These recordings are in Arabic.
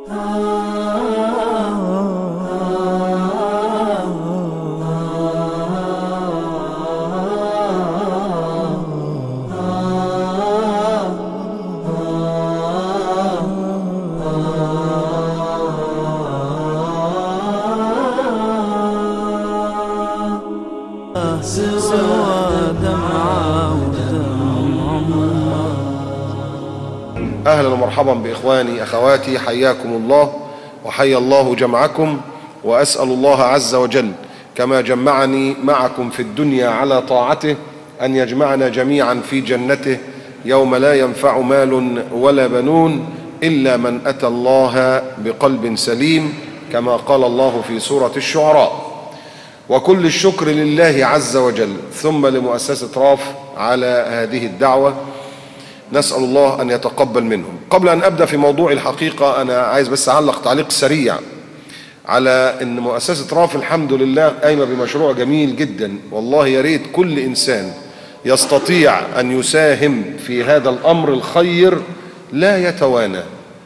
أهلا ومرحبا بإخواني أخواتي، حياكم الله وحيا الله جمعكم، وأسأل الله عز وجل كما جمعني معكم في الدنيا على طاعته أن يجمعنا جميعا في جنته يوم لا ينفع مال ولا بنون إلا من أتى الله بقلب سليم، كما قال الله في سورة الشعراء. وكل الشكر لله عز وجل، ثم لمؤسسة راف على هذه الدعوة، نسأل الله أن يتقبل منهم. قبل أن أبدأ في موضوع الحقيقة، أنا عايز بس أعلق تعليق سريع على أن مؤسسة راف الحمد لله قايمة بمشروع جميل جدا، والله يا ريت كل إنسان يستطيع أن يساهم في هذا الأمر الخير لا يتوانى.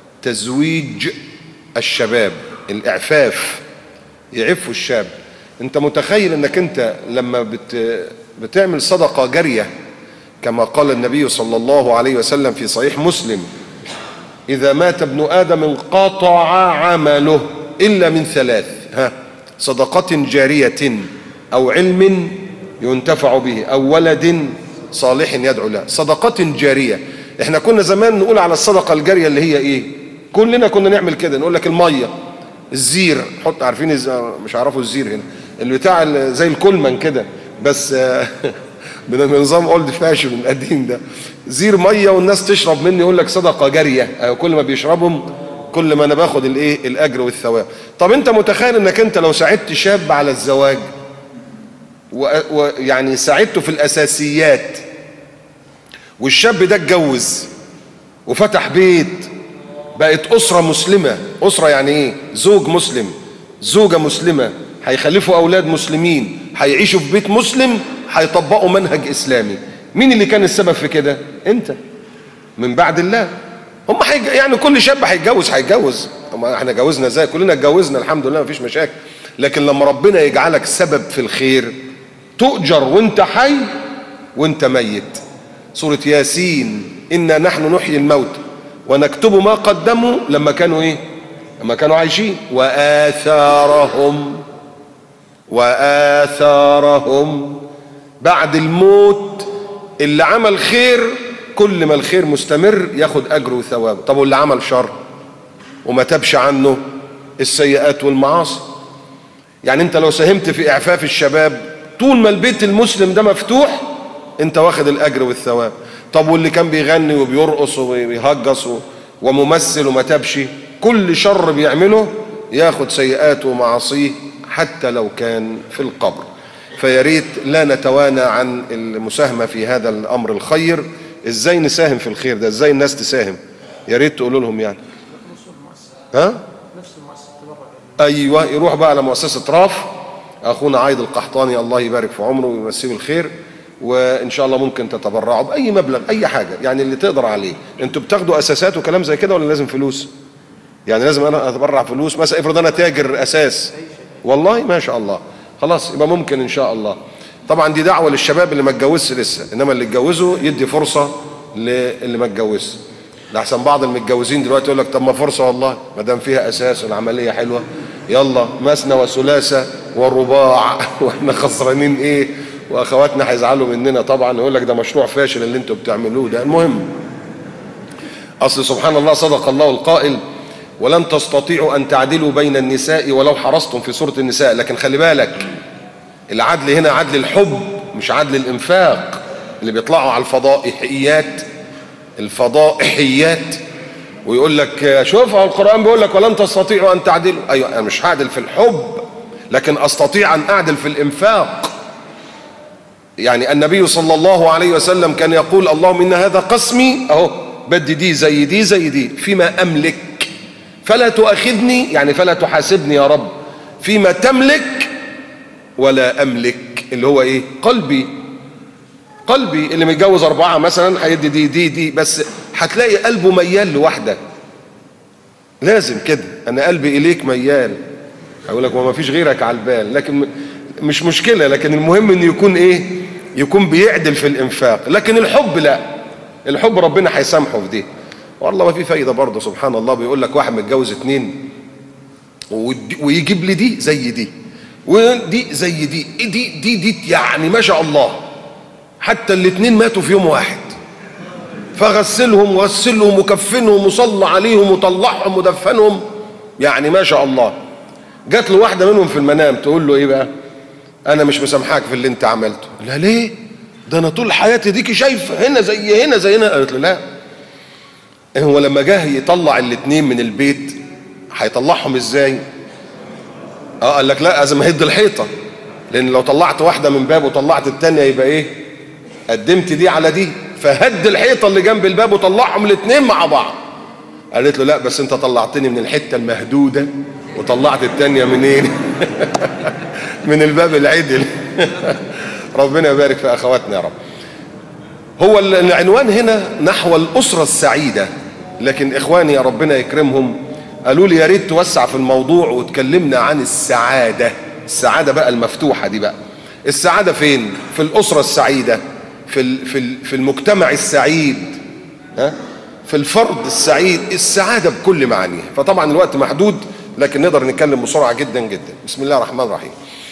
تزويج الشباب، الإعفاف، يعفوا الشاب. أنت متخيل أنك أنت لما بتعمل صدقة جارية كما قال النبي صلى الله عليه وسلم في صحيح مسلم: إذا مات ابن آدم انقطع عمله إلا من ثلاث: صدقة جارية أو علم ينتفع به أو ولد صالح يدعو له. صدقة جارية، احنا كنا زمان نقول على الصدقة الجارية اللي هي ايه؟ كلنا كنا نعمل كده، نقول لك المية، الزير، حط، عارفين مش عارفوا الزير هنا، اللي بتاع زي الكولمان كده بس بنظام اولد فاشن القديم ده، زير ميه والناس تشرب مني، يقول لك صدقه جاريه، كل ما بيشربهم كل ما انا باخد الايه، الاجر والثواب. طب انت متخيل انك انت لو ساعدت شاب على الزواج ويعني ساعدته في الاساسيات، والشاب ده اتجوز وفتح بيت، بقت اسره مسلمه، اسره يعني ايه؟ زوج مسلم، زوجه مسلمه، هيخلفوا اولاد مسلمين، هيعيشوا في بيت مسلم، هيطبقوا منهج اسلامي. مين اللي كان السبب في كده؟ انت، من بعد الله. هم يعني كل شاب هيتجوز، احنا جوزنا ازاي؟ كلنا اتجوزنا الحمد لله، مفيش مشاكل. لكن لما ربنا يجعلك سبب في الخير، تؤجر وانت حي وانت ميت. سورة ياسين: إنا نحن نحيي الموت ونكتب ما قدموا لما كانوا ايه؟ لما كانوا عايشين. وآثارهم بعد الموت. اللي عمل خير كل ما الخير مستمر ياخد أجر وثواب. طب واللي عمل شر وما تبش عنه السيئات والمعاصي؟ يعني انت لو ساهمت في إعفاف الشباب، طول ما البيت المسلم ده مفتوح انت واخد الأجر والثواب. طب واللي كان بيغني وبيرقص وبيهجص وممثل وما تبش، كل شر بيعمله ياخد سيئاته ومعاصيه حتى لو كان في القبر. فياريت لا نتوانى عن المساهمة في هذا الأمر الخير. ازاي نساهم في الخير ده؟ ازاي الناس تساهم؟ ياريت تقولوا لهم يعني. ايوه، يروح بقى على مؤسسة راف، اخونا عايد القحطاني الله يبارك في عمره ويمسيه بالخير، وان شاء الله ممكن تتبرعوا باي مبلغ، اي حاجة يعني اللي تقدر عليه. انتوا بتاخدوا اساسات وكلام زي كده ولا لازم فلوس؟ يعني لازم انا اتبرع فلوس؟ مثلا افرض انا تاجر اساس، والله ما شاء الله، خلاص يبقى ممكن ان شاء الله. طبعا دي دعوه للشباب اللي ما اتجوزش لسه، انما اللي اتجوزوا يدي فرصه للي ما اتجوزش. لحسن بعض المتجوزين دلوقتي يقول لك طب ما فرصه والله، ما دام فيها اساس والعمليه حلوه، يلا مثنى وثلاثه ورباع واحنا خسرانين ايه؟ واخواتنا هيزعلوا مننا طبعا، يقول لك ده مشروع فاشل اللي انتوا بتعملوه ده. المهم، اصل سبحان الله صدق الله القائل: ولن تستطيعوا أن تعدلوا بين النساء ولو حرصتم، في سورة النساء. لكن خلي بالك، العدل هنا عدل الحب مش عدل الإنفاق. اللي بيطلعوا على الفضائحيات ويقول لك شوف القرآن بيقول لك ولن تستطيعوا أن تعدلوا. أيوة، أنا مش هعدل في الحب، لكن أستطيع أن أعدل في الإنفاق. يعني النبي صلى الله عليه وسلم كان يقول: اللهم إن هذا قسمي، أهو بدي دي زي دي زي دي فيما أملك، فلا تؤاخذني، يعني فلا تحاسبني يا رب فيما تملك ولا أملك، اللي هو إيه؟ قلبي. اللي متجوز 4 مثلا هيدي دي بس هتلاقي قلبه ميال لواحدة، لازم كده، انا قلبي اليك ميال. اقول لك ما فيش غيرك على البال، لكن مش مشكله، لكن المهم انه يكون ايه؟ يكون بيعدل في الانفاق. لكن الحب لا، الحب ربنا هيسامحه في دي. والله ما في فايده برضه. سبحان الله، بيقول لك واحد متجوز 2 ويجيب لي دي زي دي ودي زي دي يعني ما شاء الله، حتى ال2 ماتوا في يوم واحد، فغسلهم وغسلهم وكفنهم وصلى عليهم وطلعهم ودفنهم، يعني ما شاء الله. جات له واحده منهم في المنام تقول له ايه بقى؟ انا مش مسامحاك في اللي انت عملته. لا ليه؟ ده انا طول حياتي ديكي شايفه هنا زي هنا زي هنا. قالت له لا، هو لما جه يطلع ال2 من البيت هيطلعهم ازاي؟ قال لك لا، لازم اهد الحيطه، لان لو طلعت واحده من باب وطلعت الثانيه يبقى ايه؟ قدمت دي على دي، فهد الحيطه اللي جنب الباب وطلعهم ال2 مع بعض. قالت له لا، بس انت طلعتني من الحته المهدوده وطلعت الثانيه منين؟ من الباب العدل. ربنا يبارك في اخواتنا يا رب. هو العنوان هنا نحو الاسره السعيده، لكن اخواني يا ربنا يكرمهم قالوا لي يا ريت توسع في الموضوع وتكلمنا عن السعاده. السعاده بقى المفتوحه دي بقى، السعاده فين؟ في الاسره السعيده، في المجتمع السعيد، في الفرد السعيد، السعاده بكل معانيها. فطبعا الوقت محدود، لكن نقدر نتكلم بسرعه جدا جدا. بسم الله الرحمن الرحيم.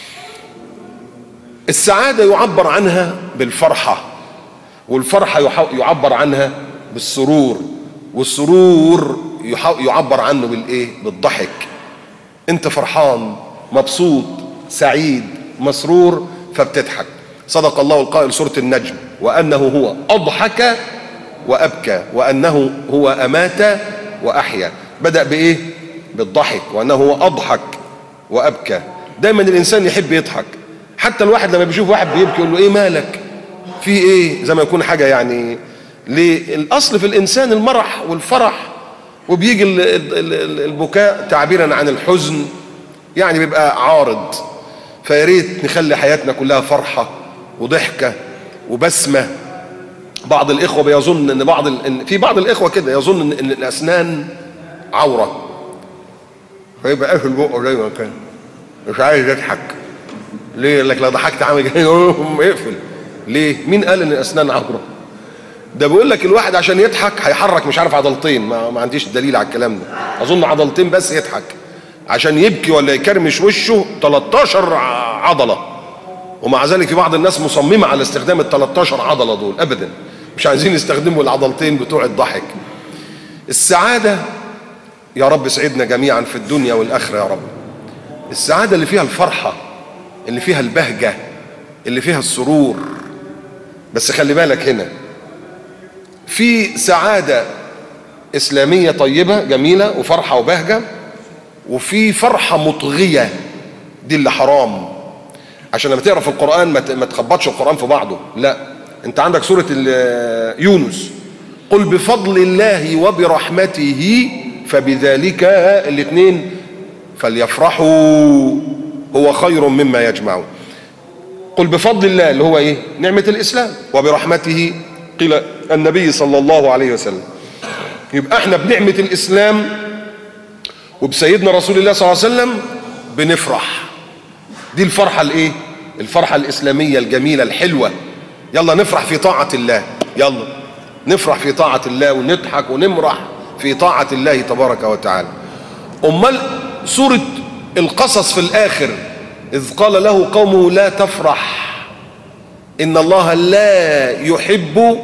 السعاده يعبر عنها بالفرحه، والفرحه يعبر عنها بالسرور، والسرور يعبر عنه بالايه؟ بالضحك. انت فرحان مبسوط سعيد مسرور فبتضحك. صدق الله القائل سورة النجم: وأنه هو أضحك وأبكى وأنه هو أمات وأحيا. بدأ بإيه؟ بالضحك، وأنه هو أضحك وأبكى. دايما الإنسان يحب يضحك، حتى الواحد لما بيشوف واحد بيبكي يقول له إيه مالك؟ في إيه؟ زي ما يكون حاجة يعني. ليه؟ الأصل في الإنسان المرح والفرح، وبيجي البكاء تعبيرا عن الحزن، يعني بيبقى عارض. فياريت نخلي حياتنا كلها فرحة وضحكة وبسمة. بعض الإخوة بيظن إن في بعض الإخوة كده يظن إن الأسنان عورة، فيبقى قافل بقه دايما كده مش عايز يضحك. ليه؟ لك لو ضحكت عامل اقفل. ليه؟ مين قال إن الأسنان عورة؟ ده بيقول لك الواحد عشان يضحك هيحرك مش عارف عضلتين، ما عنديش دليل على الكلام ده، أظن عضلتين بس يضحك. عشان يبكي ولا يكرمش وشه 13 عضلة، ومع ذلك في بعض الناس مصممة على استخدام ال13 عضلة دول، أبدا مش عايزين يستخدموا العضلتين بتوع الضحك. السعادة يا رب سعدنا جميعا في الدنيا والآخرة يا رب. السعادة اللي فيها الفرحة، اللي فيها البهجة، اللي فيها السرور. بس خلي بالك هنا في سعادة إسلامية طيبة جميلة وفرحة وبهجة، وفي فرحة مطغية، دي اللي حرام. عشان لما تقرأ في القرآن ما تخبطش القرآن في بعضه. لا، انت عندك سورة يونس: قل بفضل الله وبرحمته فبذلك الاثنين فليفرحوا هو خير مما يجمعون. قل بفضل الله اللي هو ايه؟ نعمة الإسلام، وبرحمته قيل النبي صلى الله عليه وسلم. يبقى احنا بنعمة الإسلام وبسيدنا رسول الله صلى الله عليه وسلم بنفرح. دي الفرحة الايه؟ الفرحة الإسلامية الجميلة الحلوة. يلا نفرح في طاعة الله، يلا نفرح في طاعة الله ونضحك ونمرح في طاعة الله تبارك وتعالى. أمال سورة القصص في الآخر: إذ قال له قومه لا تفرح إن الله لا يحب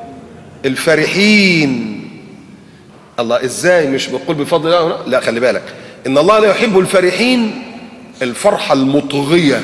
الفرحين. الله ازاي مش بقول بفضل الله؟ لا، خلي بالك، ان الله لا يحب الفرحين. الفرحة المطغية.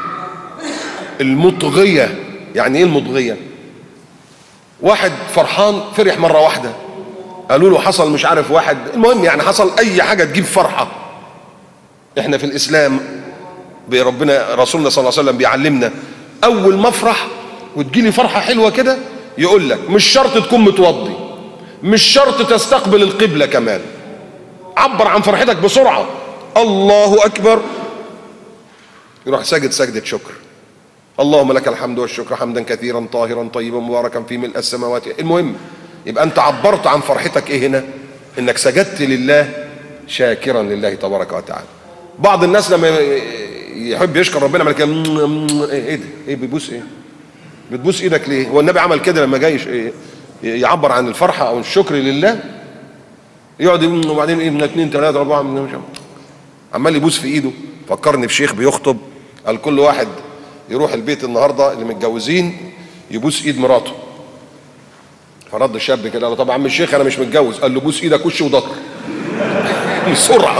المطغية يعني ايه المطغية؟ واحد فرحان فرح مرة واحدة، قالوا له حصل مش عارف واحد، المهم يعني حصل اي حاجة تجيب فرحة. احنا في الاسلام بربنا رسولنا صلى الله عليه وسلم بيعلمنا اول ما افرح وتجيلي فرحة حلوة كده يقول لك مش شرط تكون متوضي، مش شرط تستقبل القبلة كمان، عبر عن فرحتك بسرعة: الله أكبر، يروح ساجد سجدة شكر: اللهم لك الحمد والشكر حمدا كثيرا طاهرا طيبا مباركا في ملء السماوات. المهم يبقى أنت عبرت عن فرحتك إيه هنا؟ إنك سجدت لله شاكرا لله تبارك وتعالى. بعض الناس لما يحب يشكر ربنا عمل كده، ايه ده؟ ايه بيبوس؟ ايه بتبوس ايدك ليه؟ هو النبي عمل كده لما جاي يعبر عن الفرحه او الشكر لله؟ يقعد وبعدين ايه، من 2 3 4 عمال يبوس في ايده. فكرني بشيخ بيخطب، قال كل واحد يروح البيت النهارده اللي متجوزين يبوس ايد مراته. فرد الشاب كده قال له طب يا عم الشيخ انا مش متجوز. قال له بوس ايدك وش وظهر بسرعه.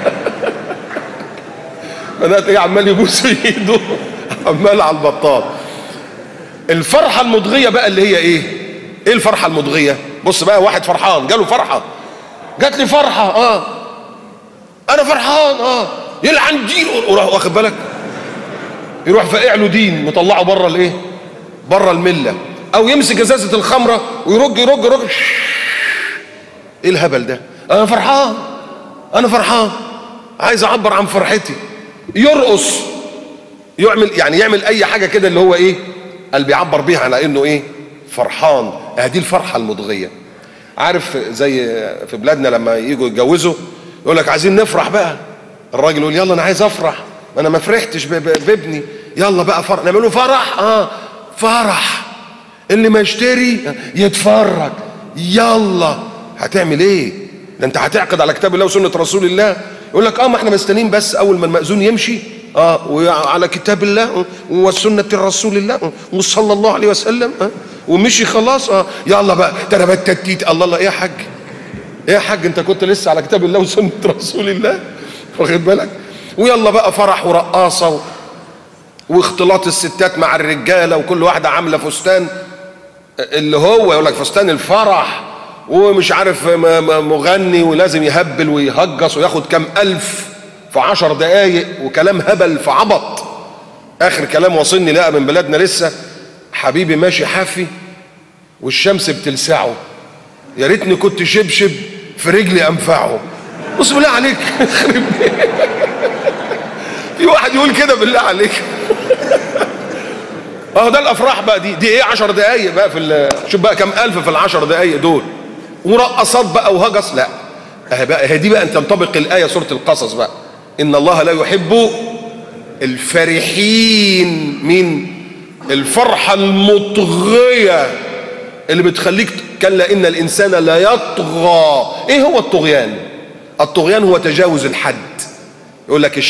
بدات ايه، عمال يبوس ايده عمال على البطال. الفرحه المضغيه بقى اللي هي ايه الفرحه المضغيه؟ بص بقى، واحد فرحان جاله فرحه، جات لي فرحه انا فرحان يلعن دين، واخد بالك، يروح فاقع له دين مطلعه بره الايه، بره المله. او يمسك ازازه الخمره ويرج يرج يرج. ايه الهبل ده؟ انا فرحان عايز اعبر عن فرحتي. يرقص، يعمل اي حاجه كده اللي هو ايه، اللي بيعبر بيها على انه ايه، فرحان. دي الفرحه المضغيه. عارف زي في بلادنا لما يجوا يتجوزوا يقول لك عايزين نفرح بقى. الراجل يقول يلا انا عايز افرح، ما انا ما فرحتش بابني، يلا بقى فرح. نعمل له فرح، فرح. اللي ما يشتري يتفرج. يلا هتعمل ايه؟ ده انت هتعقد على كتاب الله وسنه رسول الله. يقول لك ما احنا مستنيين بس اول ما المأذون يمشي وعلى كتاب الله وسنه رسول الله وصلى الله عليه وسلم ومشي خلاص. يلا بقى تربت تتيت. الله ايه يا حاج انت كنت لسه على كتاب الله وسنه رسول الله، واخد بالك؟ ويلا بقى فرح ورقاصه واختلاط الستات مع الرجاله، وكل واحده عامله فستان اللي هو يقول لك فستان الفرح، ومش عارف مغني ولازم يهبل ويهجص وياخد كام الف في 10 دقايق، وكلام هبل في عبط. اخر كلام وصلني لقى من بلادنا لسه، حبيبي ماشي حافي والشمس بتلسعه، يا ريتني كنت شبشب في رجلي انفعه. بص بالله عليك في واحد يقول كده بالله عليك؟ ده الافراح بقى، دي ايه 10 دقايق بقى شوف بقى كم الف في ال10 دقايق دول، ورقصات بقى وهجس. لا بقى دي بقى انت تنطبق الايه سوره القصص بقى، ان الله لا يحب الفرحين. من الفرحه المطغيه اللي بتخليك كلا ان الانسان لا يطغى. ايه هو الطغيان؟ الطغيان هو تجاوز الحد. يقول لك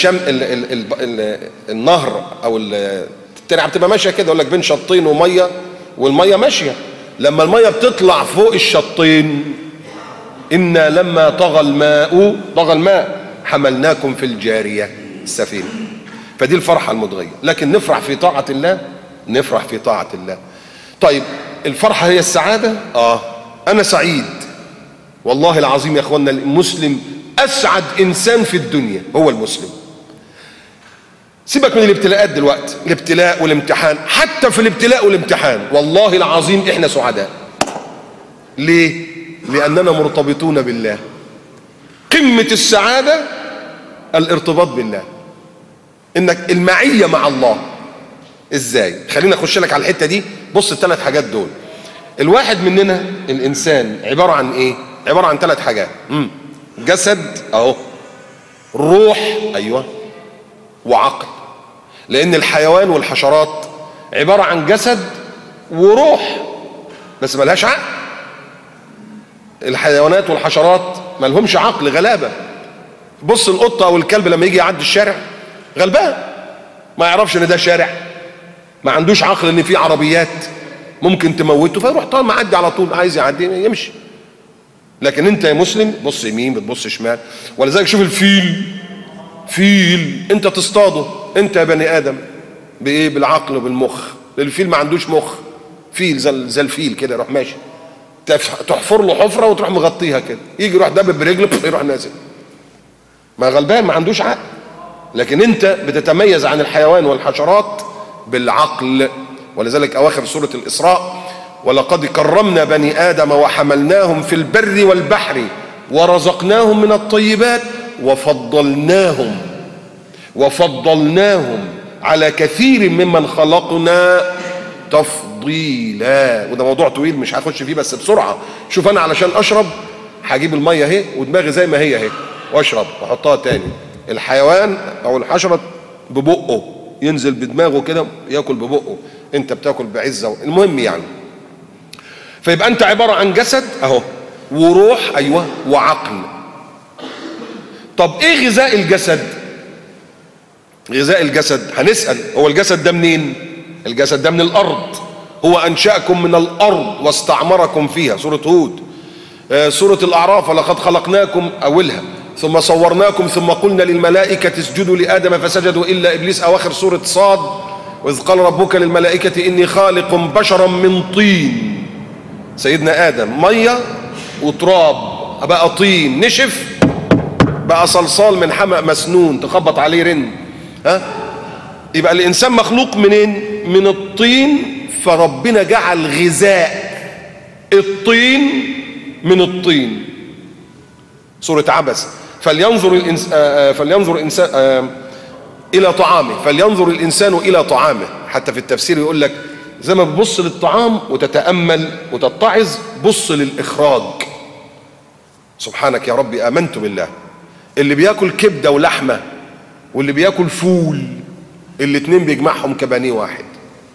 النهر او الترعه بتبقى ماشيه كده، يقول لك بين شطين وميه، والميه ماشيه. لما الميه بتطلع فوق الشطين، انا لما طغى الماء حملناكم في الجاريه، السفينه. فدي الفرحه المضغيه. لكن نفرح في طاعه الله، نفرح في طاعه الله. طيب الفرحه هي السعاده؟ انا سعيد والله العظيم يا اخوانا. المسلم اسعد انسان في الدنيا هو المسلم. سيبك من الابتلاءات دلوقتي، الابتلاء والامتحان. حتى في الابتلاء والامتحان والله العظيم احنا سعداء. ليه؟ لاننا مرتبطون بالله. قمة السعادة الارتباط بالله، انك المعية مع الله. ازاي؟ خلينا اخش لك على الحتة دي. بص ال3 حاجات دول. الواحد مننا الانسان عبارة عن ايه؟ عبارة عن 3 حاجات. جسد اهو، روح ايوه، وعقل. لان الحيوان والحشرات عبارة عن جسد وروح بس ملهاش عقل. الحيوانات والحشرات ملهمش عقل، غلابة. بص القطة او الكلب لما يجي يعدي الشارع غلبان، ما يعرفش ان ده شارع، ما عندوش عقل ان في عربيات ممكن تموته، فيروح طالما معدي على طول، عايز يعدي يمشي. لكن انت يا مسلم بص يمين بتبص شمال. ولذلك شوف فيل انت تصطاده انت يا بني ادم بايه؟ بالعقل وبالمخ. الفيل ما عندوش مخ، فيل زي الفيل كده، يروح ماشي، تحفر له حفره وتروح مغطيها كده، يجي يروح دبب برجله يروح نازل. ما غلبان ما عندوش عقل. لكن انت بتتميز عن الحيوان والحشرات بالعقل. ولذلك اواخر سوره الاسراء، ولقد كرمنا بني ادم وحملناهم في البر والبحر ورزقناهم من الطيبات وفضلناهم على كثير ممن خلقنا تفضيلا. وده موضوع طويل مش هخش فيه، بس بسرعه. شوف انا علشان اشرب هجيب الميه اهي ودماغي زي ما هي اهي، واشرب واحطها تاني. الحيوان او الحشرة ببقه ينزل بدماغه كده ياكل ببقه، انت بتاكل بعزة. المهم يعني، فيبقى انت عبارة عن جسد اهو، وروح ايوه، وعقل. طب ايه غذاء الجسد؟ غذاء الجسد هنسأل، هو الجسد ده منين؟ الجسد ده من الارض، هو انشأكم من الارض واستعمركم فيها، سورة هود. سورة الاعراف ولقد خلقناكم اولها ثم صورناكم ثم قلنا للملائكة اسجدوا لآدم فسجدوا إلا إبليس، أواخر سورة صاد. وإذ قال ربك للملائكة إني خالق بشرا من طين. سيدنا آدم مية وتراب، بقى طين نشف، بقى صلصال من حمأ مسنون تخبط عليه رن. يبقى الإنسان مخلوق منين؟ من الطين. فربنا جعل غذاء الطين من الطين. سورة عبس. فلينظر الإنسان إلى طعامه، فلينظر الإنسان إلى طعامه. حتى في التفسير يقول لك زي ما بتبص للطعام وتتأمل وتتعظ، بص للإخراج. سبحانك يا ربي، آمنت بالله. اللي بياكل كبدة ولحمة واللي بياكل فول، الاتنين بيجمعهم كبانيه واحد.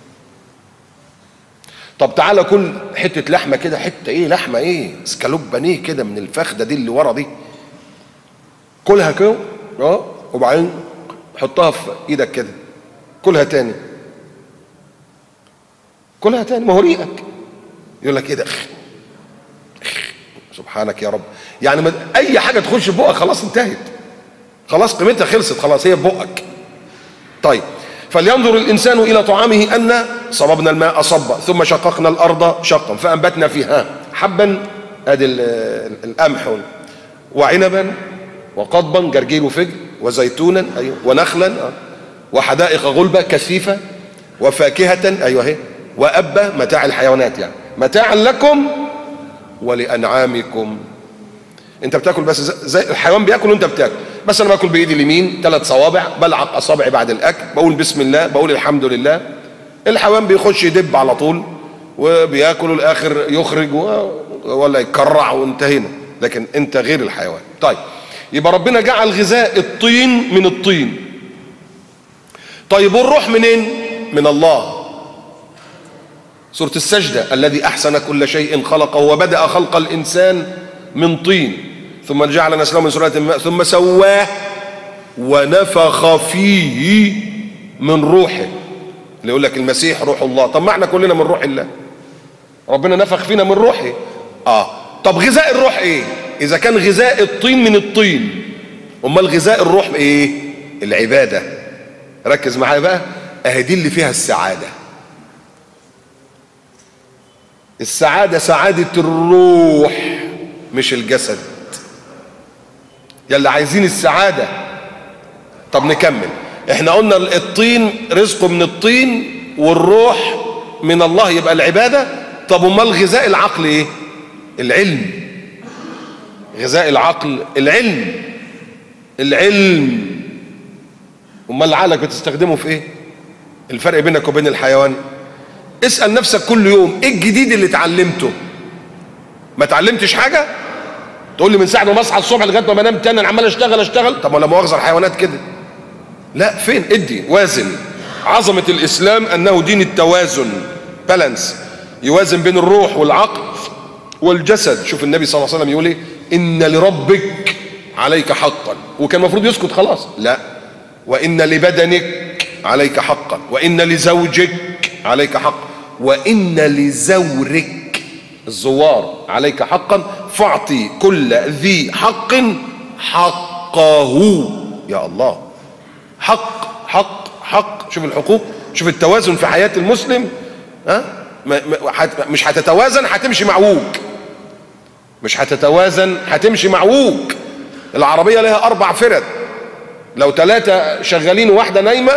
طب تعالى كل حتة لحمة كده، حتة ايه لحمة ايه، اسكالوب بانيه كده من الفخدة دي اللي ورا دي، كلها كده وبعدين حطها في ايدك كده، كلها تاني، كلها تاني، ما هو ريقك يقول لك ايه ده. سبحانك يا رب. يعني اي حاجة تخش في بقك خلاص انتهت، خلاص قيمتها خلصت، خلاص هي في بقك. طيب، فلينظر الإنسان إلى طعامه أن صببنا الماء صبا ثم شققنا الأرض شقا فأنبتنا فيها حبا، أدي القمح، وعنبا وقضبا جرجير وفجر وزيتونا أيوه ونخلا وحدائق غلبة كثيفة وفاكهة أيوه اهي وأبا، متاع الحيوانات يعني، متاعا لكم ولأنعامكم. انت بتاكل بس زي الحيوان بياكل وانت بتاكل، بس انا باكل بايدي اليمين 3 صوابع، بلعق اصابعي بعد الاكل، بقول بسم الله، بقول الحمد لله. الحيوان بيخش يدب على طول وبياكل الاخر يخرج ولا يكرع وانتهينا، لكن انت غير الحيوان. طيب، يبقى ربنا جعل غذاء الطين من الطين. طيب والروح منين؟ من الله. سورة السجدة، الذي احسن كل شيء خلقه وبدأ خلق الانسان من طين ثم جعل نسله من سلالة الماء ثم سواه ونفخ فيه من روحه. اللي يقول لك المسيح روح الله، طب ما احنا كلنا من روح الله، ربنا نفخ فينا من روحه. طب غذاء الروح ايه؟ اذا كان غذاء الطين من الطين، امال غذاء الروح ايه؟ العبادة. ركز معايا بقى، اهي دي اللي فيها السعادة. السعادة سعادة الروح مش الجسد. يلا عايزين السعادة. طب نكمل، احنا قلنا الطين رزقه من الطين والروح من الله، يبقى العبادة. طب امال غذاء العقل ايه؟ العلم. غذاء العقل العلم. العلم. امال عقلك بتستخدمه في ايه؟ الفرق بينك وبين الحيوان، اسأل نفسك كل يوم ايه الجديد اللي اتعلمته؟ ما اتعلمتش حاجة؟ تقول لي من ساعة ما اصحى الصبح لغاية ما بنام تاني انا عمال اشتغل. طب ولا مؤاخذة الحيوانات كده؟ لا، فين؟ ادي وازن. عظمة الاسلام انه دين التوازن، بالانس، يوازن بين الروح والعقل والجسد. شوف النبي صلى الله عليه وسلم يقول ايه؟ ان لربك عليك حقا، وكان المفروض يسكت خلاص، لا، وان لبدنك عليك حقا، وان لزوجك عليك حقا، وان لزورك الزوار عليك حقا، فاعطي كل ذي حق حقه. يا الله، حق حق حق. شوف الحقوق، شوف التوازن في حياة المسلم. مش هتتوازن هتمشي معوج، مش هتتوازن هتمشي معوج. العربية لها 4 فرد، لو 3 شغالين وواحدة نايمة،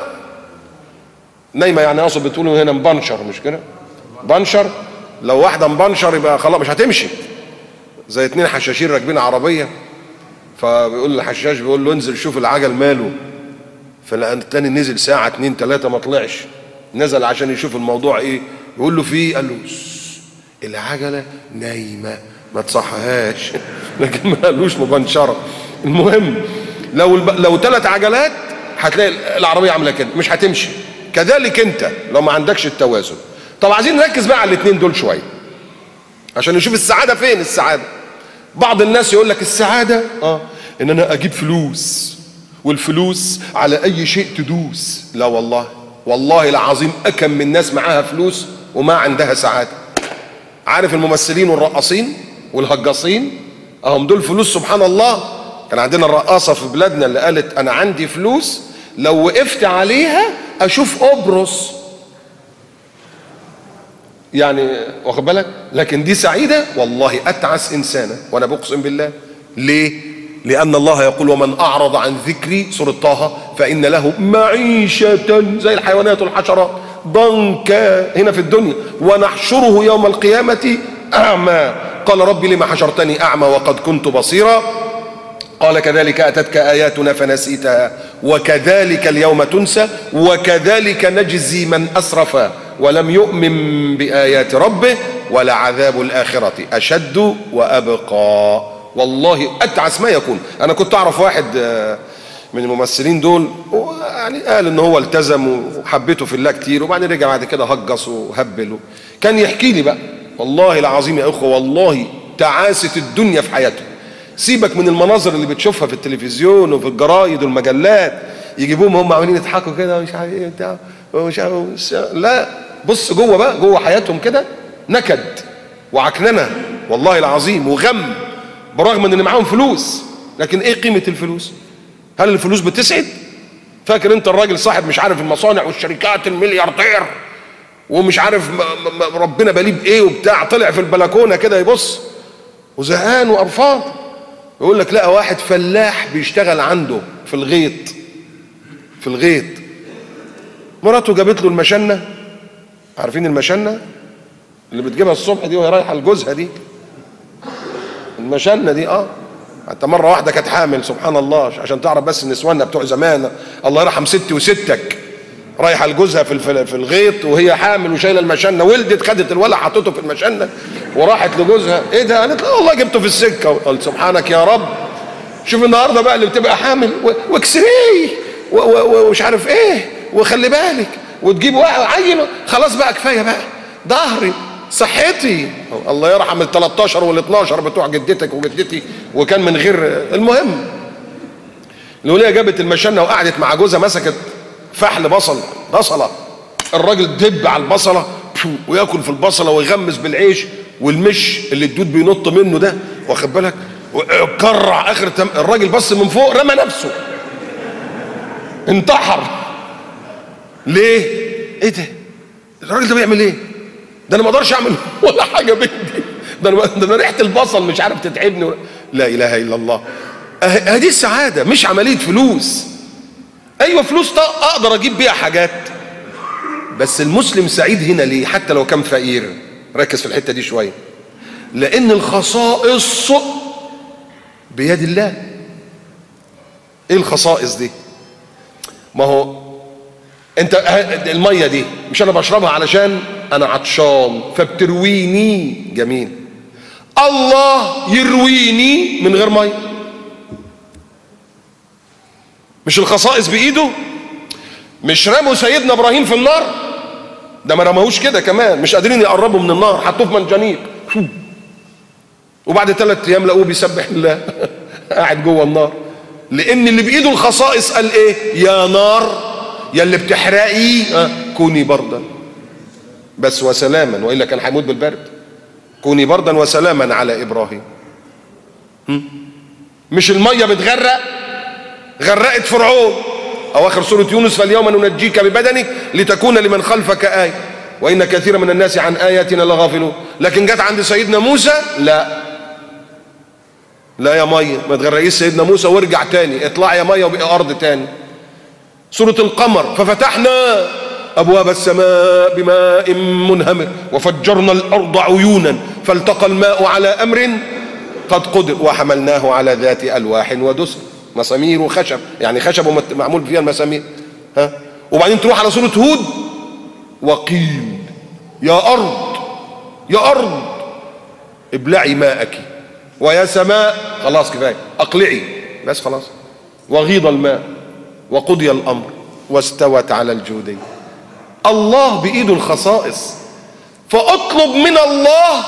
نايمة يعني اقصد بتقولوا هنا مبنشر، مش كده؟ بنشر. لو واحدة مبنشر يبقى خلاص مش هتمشي. زي 2 حشاشين راكبين عربية، فبيقول الحشاش بيقول له انزل شوف العجل ماله، فالتاني نزل ساعة 2 3 ما طلعش، نزل عشان يشوف الموضوع ايه، يقول له فيه، قال له العجلة نايمة ما تصحهاش لكن ما قالوش مبنشرة. المهم لو 3 عجلات هتلاقي العربيه عامله كده، مش هتمشي. كذلك انت لو ما عندكش التوازن. طب عايزين نركز بقى على الاثنين دول شويه عشان نشوف السعاده فين. السعاده، بعض الناس يقول لك السعاده ان انا اجيب فلوس، والفلوس على اي شيء تدوس. لا والله، والله العظيم اكم من ناس معاها فلوس وما عندها سعاده. عارف الممثلين والرقاصين والهجاصين، اهم دول فلوس سبحان الله. كان عندنا الرقاصه في بلادنا اللي قالت انا عندي فلوس لو وقفت عليها اشوف قبرص، يعني واخد بالك؟ لكن دي سعيده والله اتعس انسانه، وانا بقسم بالله. ليه؟ لان الله يقول ومن اعرض عن ذكري، سوره طه، فان له معيشه زي الحيوانات والحشرات ضنكا هنا في الدنيا، ونحشره يوم القيامه اعمى. قال ربي لما حشرتني اعمى وقد كنت بصيرا؟ قال كذلك اتتك اياتنا فنسيتها وكذلك اليوم تنسى وكذلك نجزي من اسرف ولم يؤمن بايات ربه ولعذاب الاخره اشد وابقى. والله اتعس ما يكون. انا كنت اعرف واحد من الممثلين دول، يعني قال ان هو التزم وحبيته في الله كتير، وبعدين رجع بعد كده هجص وهبل. كان يحكي لي بقى والله العظيم يا اخوه، والله تعاسه الدنيا في حياته. سيبك من المناظر اللي بتشوفها في التلفزيون وفي الجرايد والمجلات، يجيبوهم هم عاملين يضحكوا كده ومش عارف ايه بتاع ومش عارف. لا، بص جوه بقى، جوه حياتهم كده نكد وعكننه والله العظيم وغم، برغم ان معاهم فلوس. لكن ايه قيمه الفلوس؟ هل الفلوس بتسعد؟ فاكر انت الراجل صاحب مش عارف المصانع والشركات الملياردير ومش عارف ربنا بليه بايه وبتاع، طلع في البلكونه كده يبص وزهقان وقرفان، يقول لك لقى واحد فلاح بيشتغل عنده في الغيط، مراته جابت له المشنه. عارفين المشنه اللي بتجيبها الصبح دي وهي رايحه لجوزها دي؟ المشنه دي حتى مره واحده كانت حامل سبحان الله، عشان تعرف بس النسوان بتوع زمان الله يرحم ستي وستك، رايحه لجوزها في الغيط وهي حامل وشايله المشنه، ولدت خدت الولد حطته في المشنه وراحت لجوزها. ايه ده؟ قالت له والله جبته في السكه. قال سبحانك يا رب. شوف النهارده بقى اللي بتبقى حامل واكسريه ومش عارف ايه وخلي بالك وتجيب عيل، خلاص بقى كفايه بقى، ظهري صحتي. الله يرحم ال 13 وال 12 بتوع جدتك وجدتي، وكان من غير. المهم الوليه جابت المشنه وقعدت مع جوزها، مسكت فحل بصله، الراجل دب على البصله وياكل في البصله ويغمس بالعيش والمش اللي الدود بينط منه ده، واخد بالك؟ وكرع اخر الراجل بص من فوق رمى نفسه انتحر. ليه؟ ايه ده؟ الراجل ده بيعمل ايه؟ ده انا ما اقدرش اعمل ولا حاجه بايدي، ده انا ريحه البصل مش عارف تتعبني. لا اله الا الله. هذه السعاده مش عمليه فلوس. ايوه فلوس اقدر اجيب بيها حاجات، بس المسلم سعيد هنا ليه؟ حتى لو كان فقير. ركز في الحته دي شويه، لان الخصائص بيد الله. ايه الخصائص دي؟ ما هو انت الميه دي مش انا بشربها علشان انا عطشان فبترويني، جميل. الله يرويني من غير ميه. مش الخصائص بايده؟ مش رموا سيدنا ابراهيم في النار؟ ده ما رموهوش كده كمان، مش قادرين يقربوا من النار، حطوه في منجنيق وبعد 3 ايام لقوه بيسبح الله قاعد جوه النار. لان اللي بايده الخصائص قال ايه؟ يا نار يا اللي بتحرقي كوني بردا بس وسلاما، والا كان هيموت بالبرد. كوني بردا وسلاما على ابراهيم. مش الميه بتغرق؟ غرقت فرعون. اواخر سوره يونس فاليوم ننجيك ببدنك لتكون لمن خلفك ايه وان كثيرا من الناس عن اياتنا لغافلون. لكن جت عند سيدنا موسى لا يا ميه ما تغرقيش سيدنا موسى وارجع تاني، اطلع يا ميه وبقى ارض تاني. سوره القمر ففتحنا ابواب السماء بماء منهمر وفجرنا الارض عيونا فالتقى الماء على امر قد قدر وحملناه على ذات الواح ودسر. مسامير وخشب، يعني خشب معمول فيها المسامير. وبعدين تروح على سوره هود وقيل يا ارض ابلعي ماءك ويا سماء خلاص كفايه اقلعي بس خلاص. وغيض الماء وقضي الامر واستوت على الجودي. الله بايده الخصائص، فاطلب من الله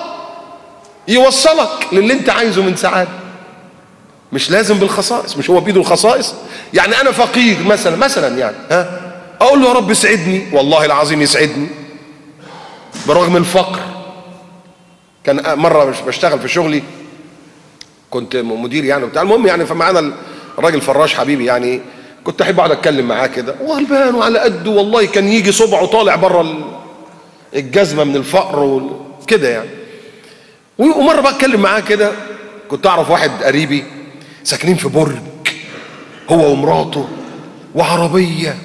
يوصلك للي انت عايزه من سعاده. مش لازم بالخصائص، مش هو بايده الخصائص؟ يعني انا فقير مثلا يعني اقول له يا رب اسعدني، والله العظيم يسعدني برغم الفقر. كان مره مش بشتغل في شغلي، كنت مدير يعني بتاع، المهم يعني فمعانا الراجل فراش حبيبي يعني، كنت احب اقعد اتكلم معاه كده وغلبان وعلى قده والله، كان يجي صبعه طالع بره الجزمه من الفقر وكده يعني. ومره بقى اتكلم معاه كده، كنت اعرف واحد قريبي ساكنين في برج هو ومراته وعربيه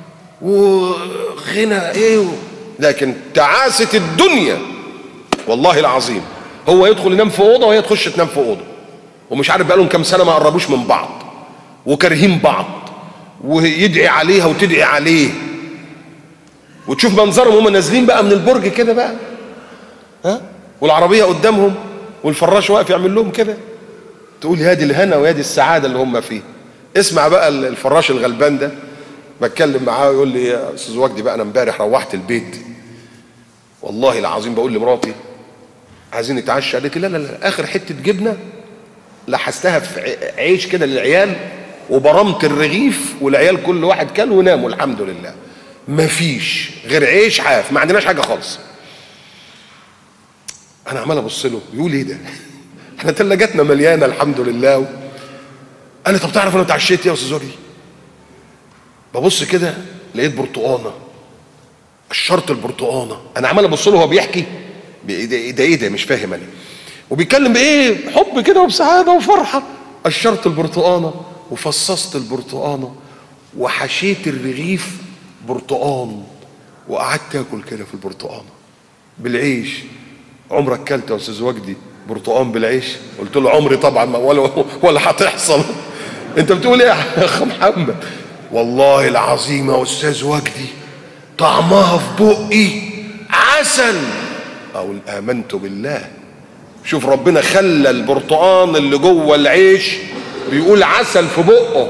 وغنى ايه، لكن تعاسه الدنيا والله العظيم. هو يدخل ينام في اوضه وهي تخش تنام في اوضه، ومش عارف بقالهم كام سنه ما قربوش من بعض وكارهين بعض، ويدعي عليها وتدعي عليه، وتشوف منظرهم هم نازلين بقى من البرج كده بقى، والعربيه قدامهم والفراش واقف يعمل لهم كده، تقول يا دي الهنا ويا دي السعاده اللي هم فيه. اسمع بقى الفراش الغلبان ده، بتكلم معاه ويقول لي يا استاذ وجدي بقى انا امبارح روحت البيت والله العظيم بقول لمراتي عايزين نتعشى، قالت لي لا اخر حته جبنه لحستها في عيش كده للعيال وبرمت الرغيف والعيال كل واحد كل وناموا الحمد لله، مفيش غير عيش حاف، ما عندناش حاجه خالص. انا عمال ابص له، يقول ايه ده؟ احنا ثلاجتنا مليانه الحمد لله. قال لي طب تعرف انا اتعشيت يا استاذ وجدي؟ ببص كده لقيت برتقانه، الشرط البرتقانه. انا عمال ابص له وهو بيحكي ايه ده مش فاهم انا، وبيتكلم بايه حب كده وبسعاده وفرحه. الشرط البرتقانه وفصصت البرتقانه وحشيت الرغيف برتقان وقعدت اكل كده في البرتقانه بالعيش. عمرك اكلت يا استاذ وجدي برتقان بالعيش؟ قلت له عمري طبعا ولا هتحصل. انت بتقول ايه يا اخ محمد؟ والله العظيم يا استاذ وجدي طعمها في بقي عسل. اقول امنت بالله. شوف ربنا خلى البرتقان اللي جوه العيش بيقول عسل في بقه،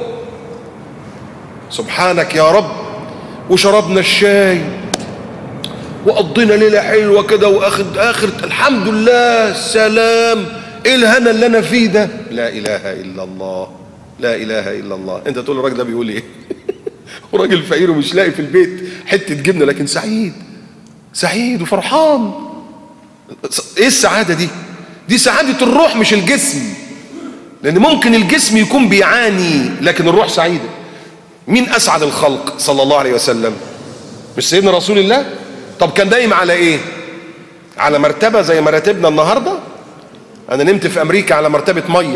سبحانك يا رب. وشربنا الشاي وقضينا ليله حلوه كده، واخد اخر الحمد لله سلام. ايه الهنا اللي انا فيه ده؟ لا اله الا الله، لا اله الا الله. انت تقول الراجل ده بيقول ايه؟ وراجل فقير ومش لاقي في البيت حته جبنه، لكن سعيد سعيد وفرحان. ايه السعاده دي؟ دي سعاده الروح مش الجسم، لان ممكن الجسم يكون بيعاني لكن الروح سعيده. مين اسعد الخلق صلى الله عليه وسلم؟ مش سيدنا رسول الله؟ طب كان دايم على ايه؟ على مرتبه زي مراتبنا النهارده. انا نمت في امريكا على مرتبه ميه،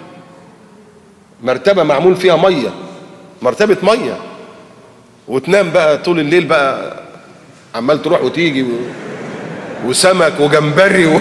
مرتبه معمول فيها ميه، مرتبه ميه، وتنام بقى طول الليل بقى عمال تروح وتيجي وسمك وجمبري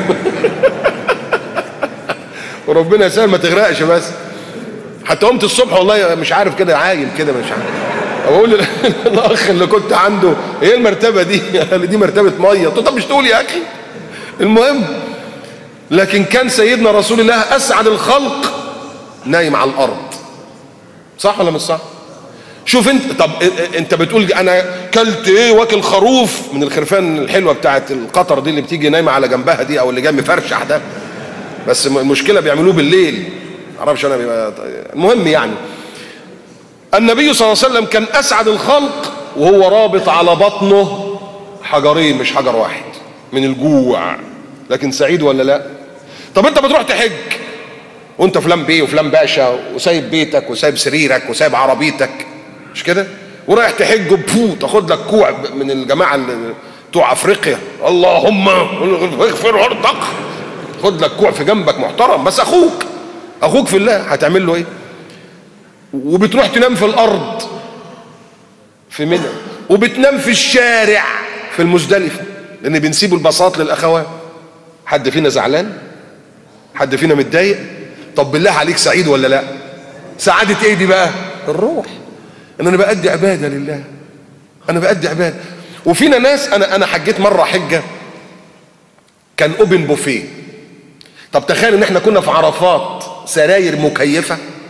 وربنا يسهل ما تغرقش. بس حتى قمت الصبح والله مش عارف كده عايل كده مش عارف، اقول الاخ اللي كنت عنده ايه المرتبه دي؟ قال لي دي مرتبه ميه. طب مش تقول يا اخي؟ المهم، لكن كان سيدنا رسول الله اسعد الخلق نايم على الارض. صح ولا مش صح؟ شوف انت، طب انت بتقول انا كلت ايه؟ واكل خروف من الخرفان الحلوه بتاعت القطر دي اللي بتيجي نايمه على جنبها دي، او اللي جاي مفرشح ده، بس المشكله بيعملوه بالليل، معرفش انا بيبقى. المهم يعني النبي صلى الله عليه وسلم كان اسعد الخلق وهو رابط على بطنه حجرين مش حجر واحد من الجوع، لكن سعيد ولا لا؟ طب انت بتروح تحج وانت فلان بيه وفلان باشا، وسايب بيتك وسايب سريرك وسايب عربيتك، مش كده؟ ورايح تحج تاخد لك كوع من الجماعه بتوع افريقيا، اللهم اغفر وارزق، خد لك كوع في جنبك محترم، بس اخوك في الله، هتعمل له ايه؟ وبتروح تنام في الارض في منى، وبتنام في الشارع في المزدلفه، لان بنسيب البساط للاخوات. حد فينا زعلان؟ حد فينا متضايق؟ طب بالله عليك سعيد ولا لا؟ سعاده ايه دي بقى؟ الروح، ان انا بأدي عباده لله، انا بأدي عباده. وفينا ناس، انا حجيت مره حجه كان اوبن بوفيه. طب تخيل ان احنا كنا في عرفات، سراير مكيفه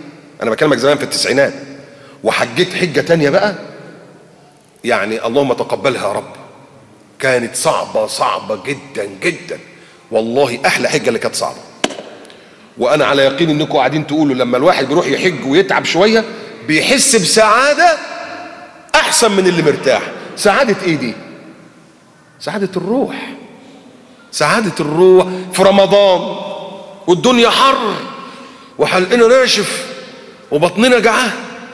انا بكلمك زمان في التسعينات، وحجيت حجة تانية بقى يعني اللهم تقبلها يا رب، كانت صعبة جدا جدا والله، احلى حجة اللي كانت صعبة. وانا على يقين انكم قاعدين تقولوا لما الواحد بيروح يحج ويتعب شوية بيحس بسعادة احسن من اللي مرتاح. سعادة ايه دي؟ سعادة الروح، سعادة الروح في رمضان والدنيا حر وحلقنا ناشف وبطننا جعان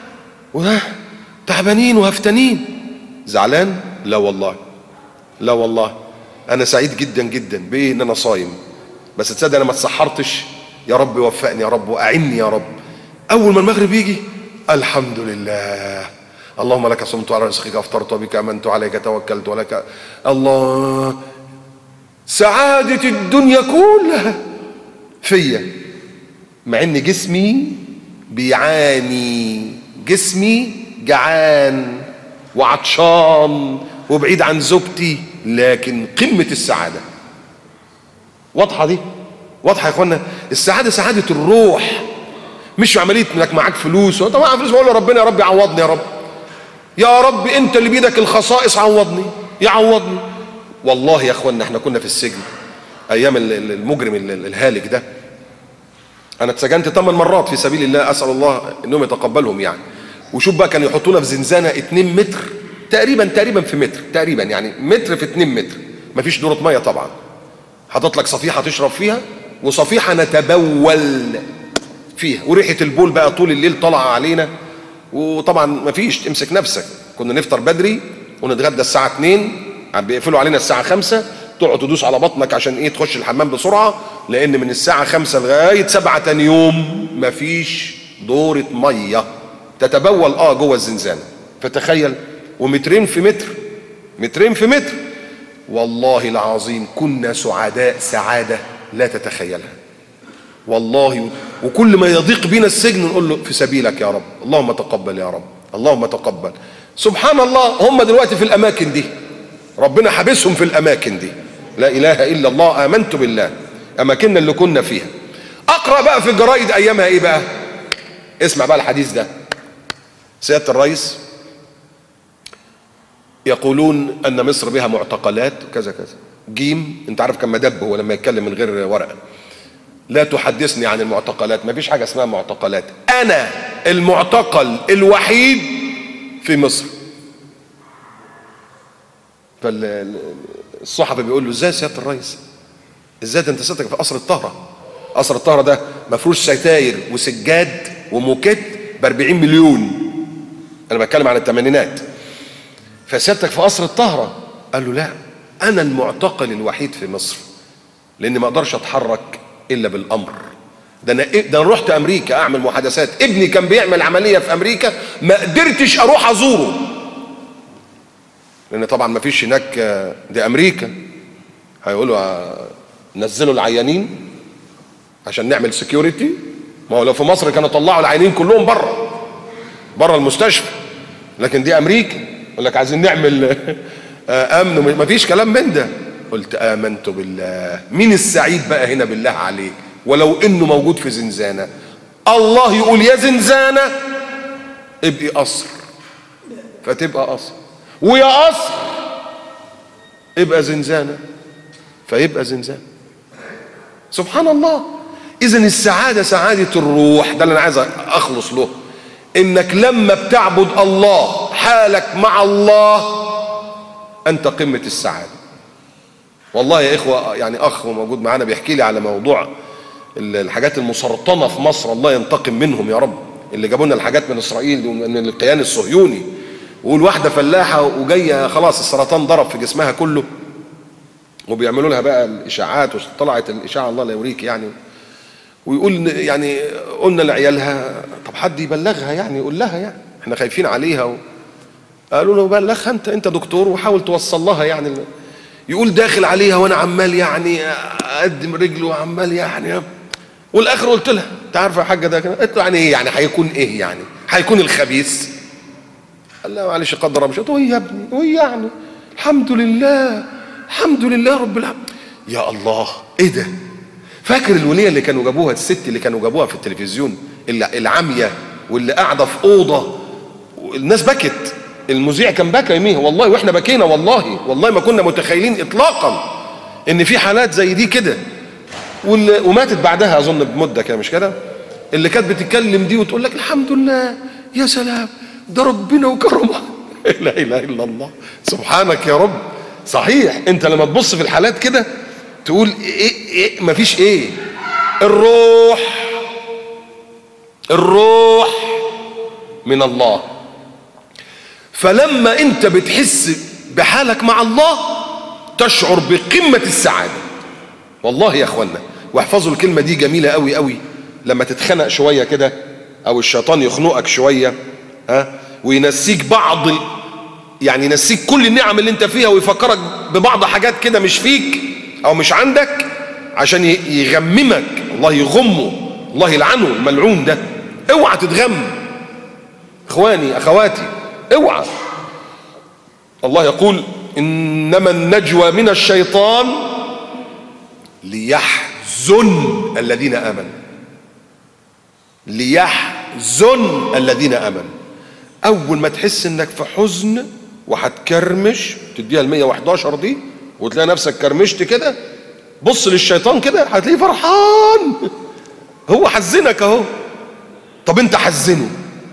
تعبانين وهفتانين. زعلان؟ لا والله، لا والله انا سعيد جدا جدا بايه ان انا صايم. بس تصدق انا ما اتسحرتش، يا رب وفقني يا رب واعني يا رب. اول ما المغرب يجي الحمد لله، اللهم لك صمت وعلى رزقك افطرت وبك امنت عليك توكلت ولك الله. سعادة الدنيا كلها فيا، مع ان جسمي بيعاني، جسمي جعان وعطشان وبعيد عن زوجتي، لكن قمة السعادة واضحة دي، واضحة يا اخوانا. السعادة سعادة الروح، مش عملية انك معاك فلوس وانت معاك فلوس بقول له ربنا يا رب يعوضني، يا رب يا رب انت اللي بيدك الخصائص عوضني، يعوضني. والله يا اخوانا احنا كنا في السجن ايام المجرم الهالك ده، انا اتسجنت 8 مرات في سبيل الله، اسال الله انهم يتقبلهم يعني. وشوف بقى كانوا يحطونا في زنزانه 2 متر تقريبا في متر تقريبا، يعني متر في 2 متر، مفيش دورة ميه طبعا، حاطط لك صفيحه تشرب فيها وصفيحه نتبول فيها، وريحه البول بقى طول الليل طالعه علينا. وطبعا مفيش تمسك نفسك، كنا نفطر بدري ونتغدى الساعه 2، بيقفلوا علينا الساعه 5، تقعد تدوس على بطنك عشان ايه تخش الحمام بسرعه، لان من الساعه 5 لغايه 7 تاني يوم مفيش دورة ميه، تتبول جوه الزنزانه. فتخيل، ومترين في متر، مترين في متر، والله العظيم كنا سعداء سعاده لا تتخيلها والله. وكل ما يضيق بينا السجن نقول له في سبيلك يا رب، اللهم تقبل يا رب، اللهم تقبل. سبحان الله، هم دلوقتي في الاماكن دي، ربنا حابسهم في الاماكن دي، لا اله الا الله، امنت بالله، اماكننا اللي كنا فيها. اقرا بقى في الجرائد ايامها ايه بقى، اسمع بقى الحديث ده. سيادة الرئيس يقولون ان مصر بها معتقلات كذا كذا. جيم، انت عارف كان مدب هو لما يتكلم من غير ورقه. لا تحدثني عن المعتقلات، ما فيش حاجه اسمها معتقلات، انا المعتقل الوحيد في مصر. فالصحفي بيقول له ازاي سيادة الرئيس، ازاي ده انت سيادتك في قصر الطهرة؟ قصر الطهرة ده مفروش ستاير وسجاد وموكيت ب40 مليون، انا بتكلم عن الثمانينات، فسيادتك في قصر الطهرة؟ قال له لا، انا المعتقل الوحيد في مصر، لاني ما اقدرش اتحرك الا بالامر. ده انا رحت امريكا اعمل محادثات، ابني كان بيعمل عملية في امريكا ما قدرتش اروح ازوره، لان طبعا ما فيش هناك، دي امريكا، هيقولوا نزلوا العيانين عشان نعمل سكيورتي. ما هو لو في مصر كانوا طلعوا العيانين كلهم بره المستشفى، لكن دي امريكا يقول لك عايزين نعمل امن، ما فيش كلام من ده. قلت امنت بالله. مين السعيد بقى هنا بالله عليك ولو انه موجود في زنزانه؟ الله يقول يا زنزانه ابقي قصر، فتبقى قصر، ويا قصر ابقى زنزانه فيبقى زنزانه. سبحان الله. اذا السعاده سعاده الروح، ده اللي انا عايز اخلص له، انك لما بتعبد الله حالك مع الله انت قمه السعاده. والله يا اخوه، يعني اخ موجود معانا بيحكي لي على موضوع الحاجات المسرطنه في مصر، الله ينتقم منهم يا رب، اللي جابوا لنا الحاجات من اسرائيل ومن الكيان الصهيوني. ويقول واحده فلاحه وجايه خلاص السرطان ضرب في جسمها كله، وبيعملوا لها بقى الاشاعات، وطلعت الاشاعه الله لا يوريك يعني. ويقول يعني قلنا لعيالها طب حد يبلغها يعني، يقول لها يعني احنا خايفين عليها قالوا له بلغها انت دكتور وحاول توصل لها يعني. يقول داخل عليها وانا عمال يعني اقدم رجله وعمال يعني، والاخر قلت لها انت عارفه يا حاجه ده كده؟ قلت له يعني ايه يعني، هيكون ايه يعني، هيكون الخبيث؟ قال لها معلش قدر الله. قلت له يا ابني وايه يعني، الحمد لله الحمد لله رب العالمين. يا الله ايه ده؟ فاكر الوليه اللي كانوا جابوها، الست اللي كانوا جابوها في التلفزيون العاميه واللي قاعده في اوضه الناس بكت، المذيع كان بكى يوميها والله، واحنا بكينا والله ما كنا متخيلين اطلاقا ان في حالات زي دي كده. وماتت بعدها اظن بمده كده، مش كده؟ اللي كانت بتتكلم دي وتقول لك الحمد لله يا سلام ده ربنا وكرمه. لا اله الا الله، سبحانك يا رب. صحيح انت لما تبص في الحالات كده تقول ايه مفيش ايه. الروح من الله. فلما انت بتحس بحالك مع الله تشعر بقمة السعادة والله يا اخوانا. واحفظوا الكلمة دي جميلة قوي قوي، لما تتخنق شوية كده او الشيطان يخنقك شوية وينسيك يعني ينسيك كل النعم اللي انت فيها ويفكرك ببعض حاجات كده مش فيك او مش عندك عشان يغممك. الله يغمه، الله يلعنه الملعون ده. اوعى تتغم اخواني اخواتي، اوعى. الله يقول انما النجوى من الشيطان ليحزن الذين امنوا. ليحزن الذين امنوا. اول ما تحس انك في حزن وهتكرمش تديها ال111 دي وتلاقي نفسك كرمشت كده، بص للشيطان كده هتلاقيه فرحان. هو حزنك اهو. طب انت حزنه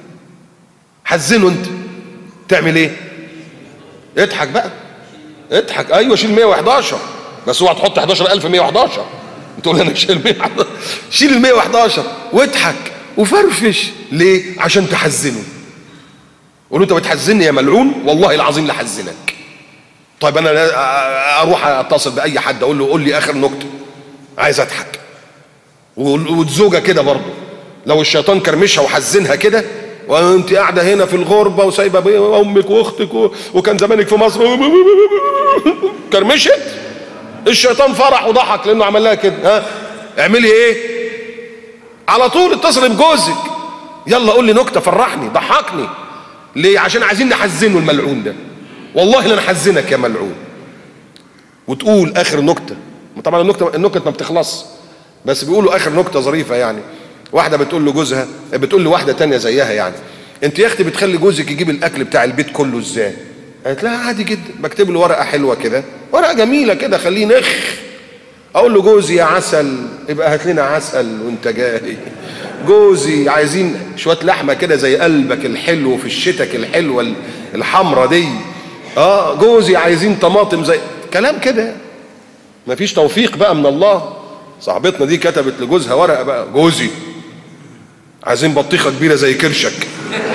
انت تعمل ايه؟ اضحك بقى، اضحك. ايوه شيل 111 بس اوعى تحط 11111. تقول انا شيل 111، شيل ال111 واضحك وفرفش. ليه؟ عشان تحزنه. قول له انت بتحزني يا ملعون، والله العظيم لحزنك. طيب انا اروح اتصل باي حد اقول له قول لي اخر نكته، عايز اضحك. والزوجه كده برضه لو الشيطان كرمشها وحزنها كده وانت قاعده هنا في الغربه وسايبه امك واختك وكان زمانك في مصر كرمشت، الشيطان فرح وضحك لانه عمل لها كده. اعملي ايه؟ على طول اتصل بجوزك، يلا قول لي نكته فرحني ضحكني. ليه؟ عشان عايزين نحزنه الملعون ده. والله لنحزنك يا ملعون. وتقول اخر نكته. طبعا النكت ما بتخلص، بس بيقولوا اخر نكته ظريفه. يعني واحده بتقول له جوزها، بتقول له واحده تانية زيها يعني انت يا اختي بتخلي جوزك يجيب الاكل بتاع البيت كله ازاي؟ قالت لها عادي جدا، بكتب له ورقه حلوه كده، ورقه جميله كده خليه نخ، اقول له جوزي يا عسل يبقى هات لنا عسل وانت جاي. جوزي عايزين شويه لحمه كده زي قلبك الحلو في الشتك الحلوه الحمرة دي. جوزي عايزين طماطم زي كلام كده. مفيش توفيق بقى من الله. صاحبتنا دي كتبت لجوزها ورقه بقى، جوزي عايزين بطيخه كبيره زي كرشك.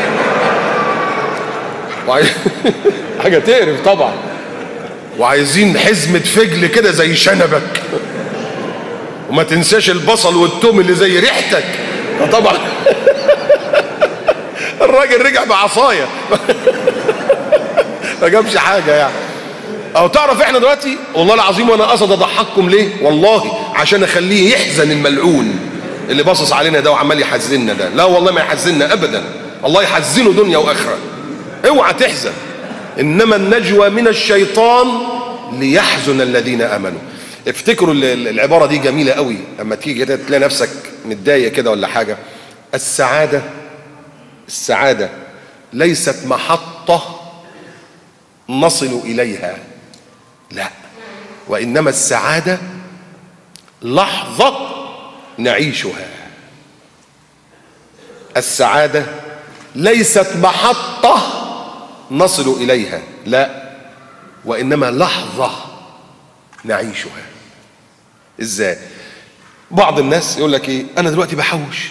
حاجه تقرف طبعا. وعايزين حزمه فجل كده زي شنبك، وما تنساش البصل والثوم اللي زي ريحتك. طبعا الراجل رجع بعصايه ما جابش حاجه يعني. او تعرف احنا دلوقتي والله العظيم وانا قصد اضحككم ليه؟ والله عشان اخليه يحزن الملعون اللي باصص علينا ده وعمال يحزننا ده. لا والله ما يحزننا ابدا، الله يحزنه دنيا واخره. اوعى تحزن. انما النجوى من الشيطان ليحزن الذين امنوا. افتكروا العباره دي جميله قوي. لما تيجي كده تلاقي نفسك متضايق كده ولا حاجه، السعاده ليست محطه نصل اليها، لا، وانما السعاده لحظه نعيشها. السعاده ليست محطه نصل اليها، لا، وانما لحظه نعيشها. ازاي؟ بعض الناس يقول لك ايه، انا دلوقتي بحوش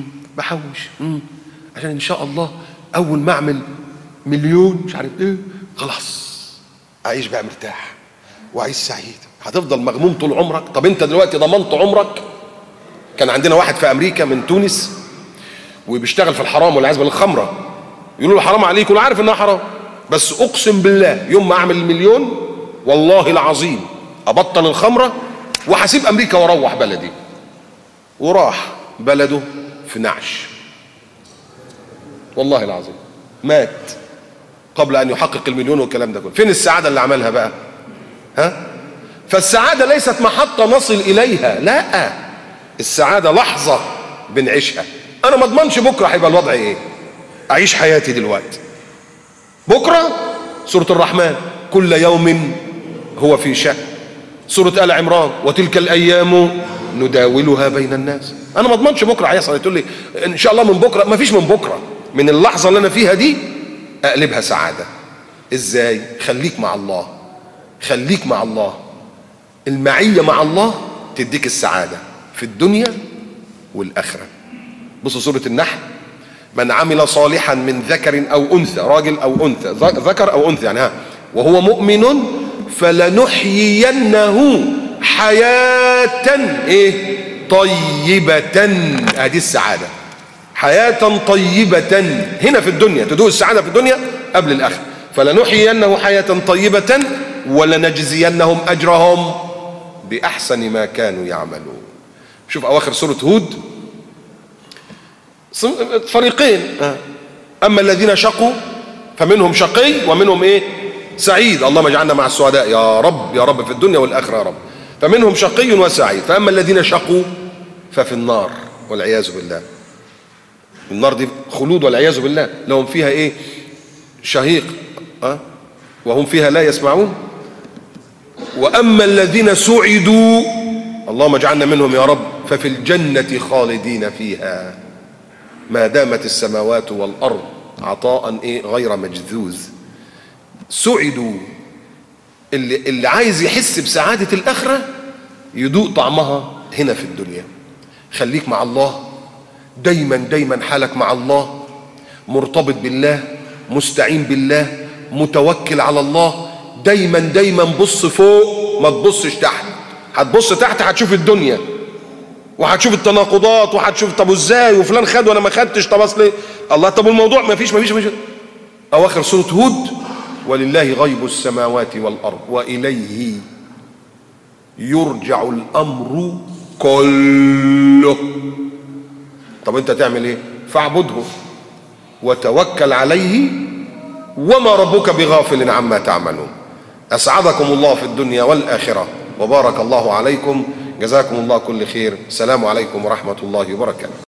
عشان ان شاء الله اول ما اعمل مليون مش عارف ايه خلاص اعيش بقى مرتاح واعيش سعيد. هتفضل مغموم طول عمرك. طب انت دلوقتي ضمنت عمرك؟ كان عندنا واحد في امريكا من تونس وبيشتغل في الحرام والعياذ بالخمره، يقولوا له حرام عليك، ولا عارف انها حرام، بس اقسم بالله يوم ما اعمل المليون والله العظيم ابطل الخمره وهسيب امريكا واروح بلدي. وراح بلده في نعش والله العظيم، مات قبل ان يحقق المليون والكلام ده كله. فين السعاده اللي عملها بقى؟ فالسعاده ليست محطه نصل اليها، لا، السعاده لحظه بنعيشها. انا ما اضمنش بكره هيبقى الوضع ايه. اعيش حياتي دلوقتي. بكره سورة الرحمن كل يوم هو في شأن. سورة آل عمران وتلك الايام نداولها بين الناس. انا ما اضمنش بكره هيحصل. تقول لي ان شاء الله من بكره. ما فيش من بكره، من اللحظه اللي انا فيها دي اقلبها سعاده. ازاي؟ خليك مع الله، خليك مع الله. المعيه مع الله تديك السعاده في الدنيا والاخره. بصوا سوره النحل، من عمل صالحا من ذكر او انثى، راجل او انثى، ذكر او انثى يعني، وهو مؤمن فلنحيينه حياه ايه؟ طيبه. ادي السعاده، حياه طيبه هنا في الدنيا. تدوق السعاده في الدنيا قبل الاخره. فلنحيينه حياه طيبه ولنجزينهم اجرهم باحسن ما كانوا يعملون. شوف اواخر سوره هود، فريقين. اما الذين شقوا فمنهم شقي ومنهم ايه؟ سعيد. اللهم اجعلنا مع السعداء يا رب، يا رب في الدنيا والاخره يا رب. فمنهم شقي وسعيد. فاما الذين شقوا ففي النار والعياذ بالله. النار دي خلود والعياذ بالله، لهم فيها ايه؟ شهيق وهم فيها لا يسمعون. واما الذين سعدوا، اللهم اجعلنا منهم يا رب، ففي الجنه خالدين فيها ما دامت السماوات والارض عطاء ايه؟ غير مجذوذ. سعدوا. اللي عايز يحس بسعاده الاخره يدوق طعمها هنا في الدنيا. خليك مع الله دايما، دايما حالك مع الله، مرتبط بالله، مستعين بالله، متوكل على الله. دايما دايما بص فوق، ما تبصش تحت. هتبص تحت هتشوف الدنيا وهتشوف التناقضات وهتشوف طب ازاي وفلان خد وانا ما خدتش، طب اصل الله، طب الموضوع ما فيش. اواخر سوره هود ولله غيب السماوات والارض واليه يرجع الامر كله. طب انت تعمل ايه؟ فاعبده وتوكل عليه وما ربك بغافل عما تعملون. اسعدكم الله في الدنيا والاخره وبارك الله عليكم. جزاكم الله كل خير. السلام عليكم ورحمه الله وبركاته.